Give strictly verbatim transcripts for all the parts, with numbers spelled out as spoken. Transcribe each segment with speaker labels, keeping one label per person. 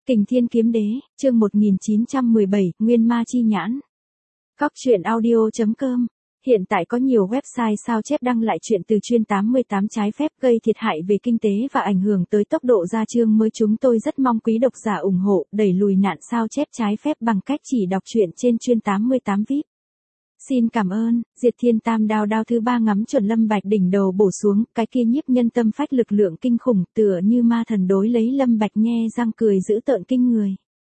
Speaker 1: Kình Thiên Kiếm Đế, chương một nghìn chín trăm mười bảy, Nguyên Ma Chi Nhãn. Góc truyện audio chấm com. Hiện tại có nhiều website sao chép đăng lại chuyện từ chuyên tám mươi tám trái phép gây thiệt hại về kinh tế và ảnh hưởng tới tốc độ ra chương mới. Chúng tôi rất mong quý độc giả ủng hộ, đẩy lùi nạn sao chép trái phép bằng cách chỉ đọc truyện trên chuyên tám mươi tám vê i pê. Xin cảm ơn. Diệt Thiên Tam Đao đao thứ ba ngắm chuẩn Lâm Bạch đỉnh đầu bổ xuống, cái kia nhiếp nhân tâm phách lực lượng kinh khủng, tựa như ma thần đối lấy Lâm Bạch nhe răng cười dữ tợn kinh người.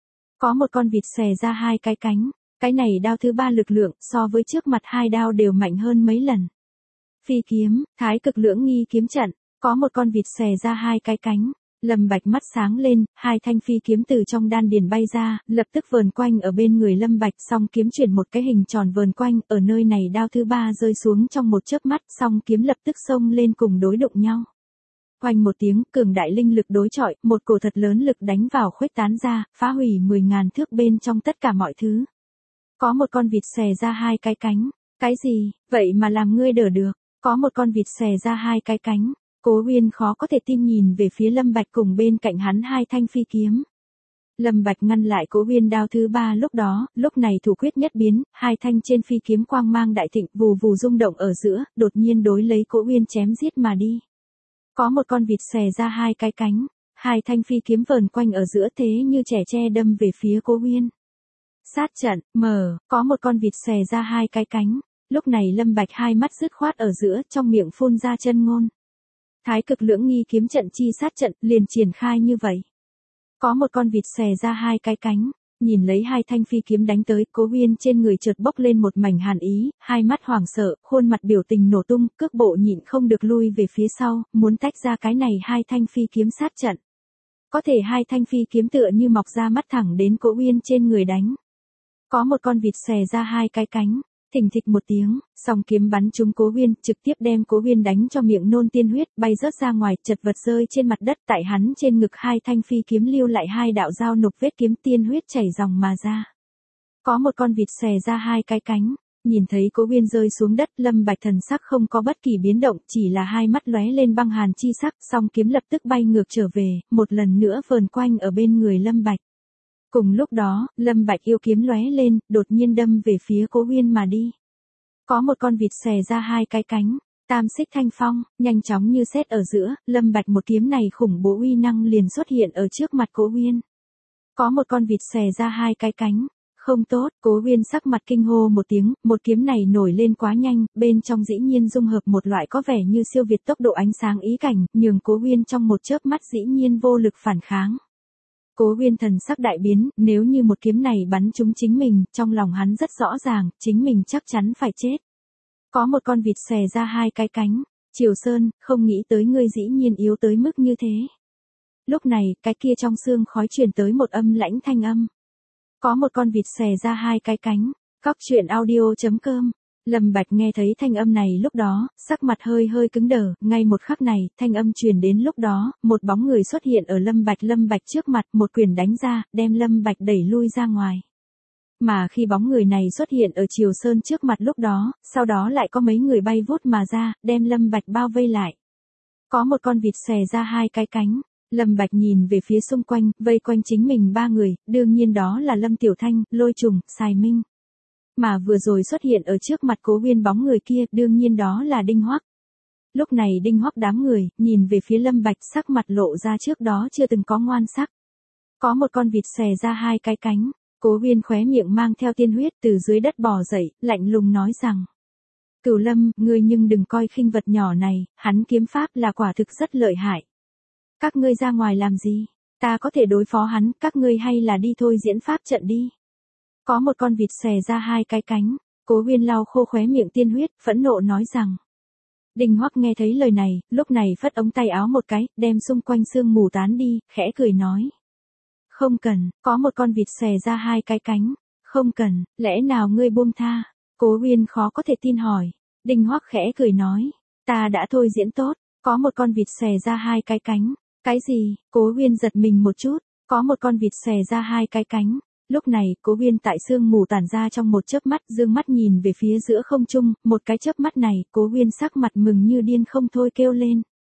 Speaker 1: Có một con vịt xòe ra hai cái cánh, cái này đao thứ ba lực lượng so với trước mặt hai đao đều mạnh hơn mấy lần. Phi kiếm, Thái Cực Lưỡng Nghi kiếm trận, có một con vịt xòe ra hai cái cánh. Lâm Bạch mắt sáng lên, hai thanh phi kiếm từ trong đan điền bay ra, lập tức vờn quanh ở bên người Lâm Bạch, song kiếm chuyển một cái hình tròn vờn quanh, ở nơi này đao thứ ba rơi xuống trong một chớp mắt, song kiếm lập tức xông lên cùng đối đụng nhau. Oanh một tiếng, cường đại linh lực đối chọi, một cổ thật lớn lực đánh vào khuếch tán ra, phá hủy mười ngàn thước bên trong tất cả mọi thứ. Có một con vịt xòe ra hai cái cánh, cái gì, vậy mà làm ngươi đỡ được, có một con vịt xòe ra hai cái cánh. Cố Uyên khó có thể tin nhìn về phía Lâm Bạch cùng bên cạnh hắn hai thanh phi kiếm. Lâm Bạch ngăn lại Cố Uyên đao thứ ba lúc đó, lúc này thủ quyết nhất biến, hai thanh trên phi kiếm quang mang đại thịnh vù vù rung động ở giữa, đột nhiên đối lấy Cố Uyên chém giết mà đi. Có một con vịt xòe ra hai cái cánh, hai thanh phi kiếm vờn quanh ở giữa thế như trẻ tre đâm về phía Cố Uyên. Sát trận, mở, có một con vịt xòe ra hai cái cánh, lúc này Lâm Bạch hai mắt dứt khoát ở giữa, trong miệng phun ra chân ngôn. Thái Cực Lưỡng Nghi kiếm trận chi sát trận liền triển khai như vậy. Có một con vịt xòe ra hai cái cánh, nhìn lấy hai thanh phi kiếm đánh tới, Cố Uyên trên người chợt bốc lên một mảnh hàn ý, hai mắt hoảng sợ, khuôn mặt biểu tình nổ tung, cước bộ nhịn không được lui về phía sau, muốn tách ra cái này hai thanh phi kiếm sát trận. Có thể hai thanh phi kiếm tựa như mọc ra mắt thẳng đến Cố Uyên trên người đánh. Có một con vịt xòe ra hai cái cánh. Thình thịch một tiếng, song kiếm bắn trúng Cố Uyên, trực tiếp đem Cố Uyên đánh cho miệng nôn tiên huyết, bay rớt ra ngoài, chật vật rơi trên mặt đất, tại hắn trên ngực hai thanh phi kiếm lưu lại hai đạo dao nục vết kiếm, tiên huyết chảy ròng mà ra. Có một con vịt xòe ra hai cái cánh, nhìn thấy Cố Uyên rơi xuống đất, Lâm Bạch thần sắc không có bất kỳ biến động, chỉ là hai mắt lóe lên băng hàn chi sắc, song kiếm lập tức bay ngược trở về, một lần nữa vờn quanh ở bên người Lâm Bạch. Cùng lúc đó, Lâm Bạch yêu kiếm lóe lên, đột nhiên đâm về phía Cố Uyên mà đi. Có một con vịt xòe ra hai cái cánh, tam xích thanh phong, nhanh chóng như sét ở giữa, Lâm Bạch một kiếm này khủng bố uy năng liền xuất hiện ở trước mặt Cố Uyên. Có một con vịt xòe ra hai cái cánh, không tốt, Cố Uyên sắc mặt kinh hô một tiếng, một kiếm này nổi lên quá nhanh, bên trong dĩ nhiên dung hợp một loại có vẻ như siêu việt tốc độ ánh sáng ý cảnh, nhường Cố Uyên trong một chớp mắt dĩ nhiên vô lực phản kháng. Cố Uyên thần sắc đại biến, nếu như một kiếm này bắn trúng chính mình, trong lòng hắn rất rõ ràng, chính mình chắc chắn phải chết. Có một con vịt xòe ra hai cái cánh, Triều Sơn, không nghĩ tới ngươi dĩ nhiên yếu tới mức như thế. Lúc này, cái kia trong xương khói truyền tới một âm lãnh thanh âm. Có một con vịt xòe ra hai cái cánh, góc truyện audio chấm com. Lâm Bạch nghe thấy thanh âm này lúc đó, sắc mặt hơi hơi cứng đờ, ngay một khắc này, thanh âm truyền đến lúc đó, một bóng người xuất hiện ở Lâm Bạch Lâm Bạch trước mặt, một quyền đánh ra, đem Lâm Bạch đẩy lui ra ngoài. Mà khi bóng người này xuất hiện ở Triều Sơn trước mặt lúc đó, sau đó lại có mấy người bay vút mà ra, đem Lâm Bạch bao vây lại. Có một con vịt xòe ra hai cái cánh. Lâm Bạch nhìn về phía xung quanh, vây quanh chính mình ba người, đương nhiên đó là Lâm Tiểu Thanh, Lôi Trùng, Sài Minh. Mà vừa rồi xuất hiện ở trước mặt Cố Uyên bóng người kia, đương nhiên đó là Đinh Hoắc. Lúc này Đinh Hoắc đám người, nhìn về phía Lâm Bạch, sắc mặt lộ ra trước đó chưa từng có ngoan sắc. Có một con vịt xòe ra hai cái cánh, Cố Uyên khóe miệng mang theo tiên huyết từ dưới đất bò dậy, lạnh lùng nói rằng. Cửu Lâm, ngươi nhưng đừng coi khinh vật nhỏ này, hắn kiếm pháp là quả thực rất lợi hại. Các ngươi ra ngoài làm gì? Ta có thể đối phó hắn, các ngươi hay là đi thôi diễn pháp trận đi. Có một con vịt xòe ra hai cái cánh, Cố Uyên lau khô khóe miệng tiên huyết, phẫn nộ nói rằng. Đinh Hoắc nghe thấy lời này, lúc này phất ống tay áo một cái, đem xung quanh sương mù tán đi, khẽ cười nói. Không cần, có một con vịt xòe ra hai cái cánh, không cần, lẽ nào ngươi buông tha? Cố Uyên khó có thể tin hỏi. Đinh Hoắc khẽ cười nói, ta đã thôi diễn tốt, có một con vịt xòe ra hai cái cánh, cái gì? Cố Uyên giật mình một chút, có một con vịt xòe ra hai cái cánh. Lúc này, Cố Uyên tại sương mù tản ra trong một chớp mắt, dương mắt nhìn về phía giữa không trung, một cái chớp mắt này, Cố Uyên sắc mặt mừng như điên không thôi kêu lên.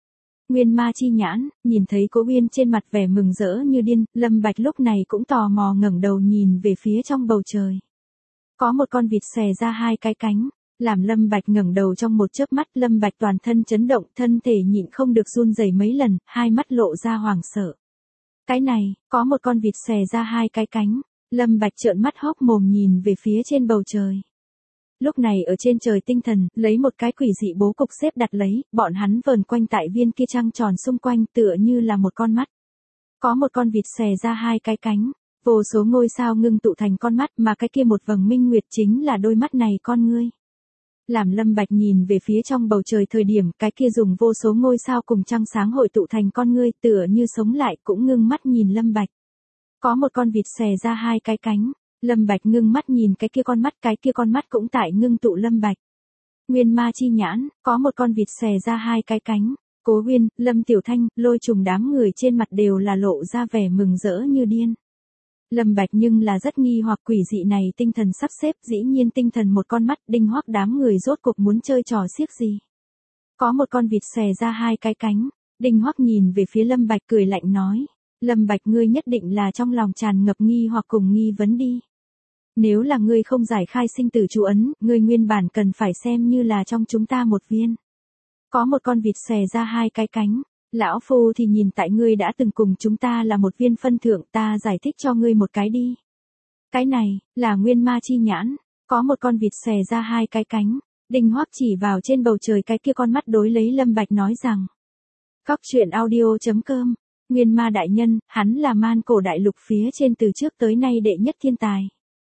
Speaker 1: Nguyên ma chi nhãn, nhìn thấy Cố Uyên trên mặt vẻ mừng rỡ như điên, Lâm Bạch lúc này cũng tò mò ngẩng đầu nhìn về phía trong bầu trời. Có một con vịt xòe ra hai cái cánh, làm Lâm Bạch ngẩng đầu trong một chớp mắt, Lâm Bạch toàn thân chấn động, thân thể nhịn không được run rẩy mấy lần, hai mắt lộ ra hoảng sợ. Cái này, có một con vịt xòe ra hai cái cánh, Lâm Bạch trợn mắt hốc mồm nhìn về phía trên bầu trời. Lúc này ở trên trời tinh thần, lấy một cái quỷ dị bố cục xếp đặt lấy, bọn hắn vờn quanh tại viên kia trăng tròn xung quanh tựa như là một con mắt. Có một con vịt xòe ra hai cái cánh, vô số ngôi sao ngưng tụ thành con mắt, mà cái kia một vầng minh nguyệt chính là đôi mắt này con ngươi. Làm Lâm Bạch nhìn về phía trong bầu trời thời điểm, cái kia dùng vô số ngôi sao cùng trăng sáng hội tụ thành con ngươi, tựa như sống lại, cũng ngưng mắt nhìn Lâm Bạch. Có một con vịt xòe ra hai cái cánh, Lâm Bạch ngưng mắt nhìn cái kia con mắt, cái kia con mắt cũng tại ngưng tụ Lâm Bạch. Nguyên ma chi nhãn, có một con vịt xòe ra hai cái cánh, Cố Uyên, Lâm Tiểu Thanh, Lôi Trùng đám người trên mặt đều là lộ ra vẻ mừng rỡ như điên. Lâm Bạch nhưng là rất nghi hoặc quỷ dị này tinh thần sắp xếp, dĩ nhiên tinh thần một con mắt, Đinh Hoắc đám người rốt cuộc muốn chơi trò xiếc gì. Có một con vịt xòe ra hai cái cánh, Đinh Hoắc nhìn về phía Lâm Bạch cười lạnh nói, Lâm Bạch ngươi nhất định là trong lòng tràn ngập nghi hoặc cùng nghi vấn đi. Nếu là ngươi không giải khai sinh tử chú ấn, ngươi nguyên bản cần phải xem như là trong chúng ta một viên. Có một con vịt xòe ra hai cái cánh, lão phu thì nhìn tại ngươi đã từng cùng chúng ta là một viên phân thượng, ta giải thích cho ngươi một cái đi. Cái này, là nguyên ma chi nhãn, có một con vịt xòe ra hai cái cánh, Đinh Hoắc chỉ vào trên bầu trời cái kia con mắt đối lấy Lâm Bạch nói rằng. Cóc truyện audio chấm com, Nguyên ma đại nhân, hắn là man cổ đại lục phía trên từ trước tới nay đệ nhất thiên tài.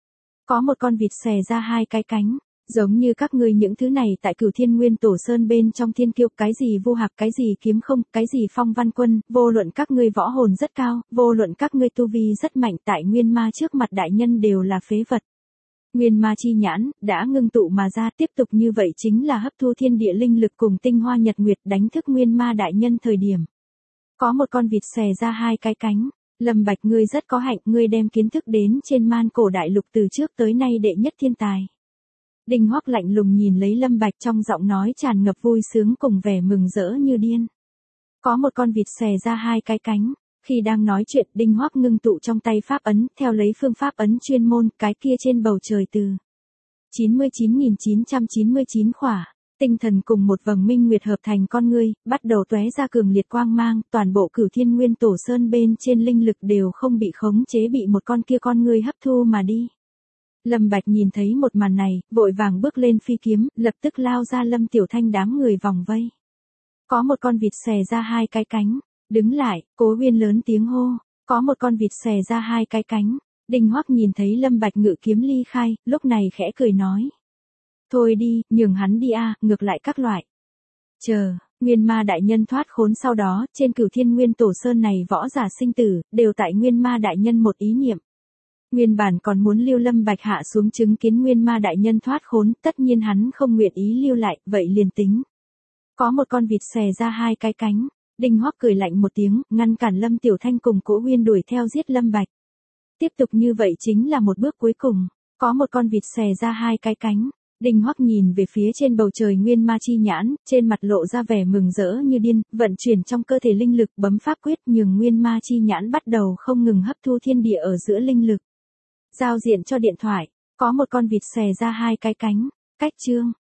Speaker 1: Có một con vịt xòe ra hai cái cánh, giống như các ngươi những thứ này tại Cửu Thiên Nguyên Tổ Sơn bên trong thiên kiêu, cái gì vô hạc, cái gì kiếm không, cái gì phong văn quân, vô luận các ngươi võ hồn rất cao, vô luận các ngươi tu vi rất mạnh, tại nguyên ma trước mặt đại nhân đều là phế vật. Nguyên ma chi nhãn, đã ngưng tụ mà ra, tiếp tục như vậy chính là hấp thu thiên địa linh lực cùng tinh hoa nhật nguyệt, đánh thức nguyên ma đại nhân thời điểm. Có một con vịt xòe ra hai cái cánh, Lâm Bạch ngươi rất có hạnh, ngươi đem kiến thức đến trên man cổ đại lục từ trước tới nay đệ nhất thiên tài. Đinh Hoắc lạnh lùng nhìn lấy Lâm Bạch, trong giọng nói tràn ngập vui sướng cùng vẻ mừng rỡ như điên. Có một con vịt xòe ra hai cái cánh, khi đang nói chuyện, Đinh Hoắc ngưng tụ trong tay pháp ấn, theo lấy phương pháp ấn chuyên môn, cái kia trên bầu trời từ chín mươi chín nghìn chín trăm chín mươi chín khỏa tinh thần cùng một vầng minh nguyệt hợp thành con ngươi, bắt đầu tóe ra cường liệt quang mang, toàn bộ Cửu Thiên Nguyên Tổ Sơn bên trên linh lực đều không bị khống chế, bị một con kia con ngươi hấp thu mà đi. Lâm Bạch nhìn thấy một màn này, vội vàng bước lên phi kiếm, lập tức lao ra Lâm Tiểu Thanh đám người vòng vây. Có một con vịt xòe ra hai cái cánh, đứng lại, Cố Uyên lớn tiếng hô, có một con vịt xòe ra hai cái cánh. Đinh Hoắc nhìn thấy Lâm Bạch ngự kiếm ly khai, lúc này khẽ cười nói. Thôi đi, nhường hắn đi a, ngược lại các loại. Chờ, Nguyên ma đại nhân thoát khốn sau đó, trên Cửu Thiên Nguyên Tổ Sơn này võ giả sinh tử, đều tại Nguyên ma đại nhân một ý niệm. Nguyên bản còn muốn lưu Lâm Bạch hạ xuống chứng kiến Nguyên ma đại nhân thoát khốn, tất nhiên hắn không nguyện ý lưu lại, vậy liền tính. Có một con vịt xòe ra hai cái cánh, Đinh Hoắc cười lạnh một tiếng, ngăn cản Lâm Tiểu Thanh cùng Cố Uyên đuổi theo giết Lâm Bạch. Tiếp tục như vậy chính là một bước cuối cùng, có một con vịt xòe ra hai cái cánh, Đinh Hoắc nhìn về phía trên bầu trời nguyên ma chi nhãn, trên mặt lộ ra vẻ mừng rỡ như điên, vận chuyển trong cơ thể linh lực, bấm pháp quyết, nhường nguyên ma chi nhãn bắt đầu không ngừng hấp thu thiên địa ở giữa linh lực. Giao diện cho điện thoại, có một con vịt xòe ra hai cái cánh, cách chương.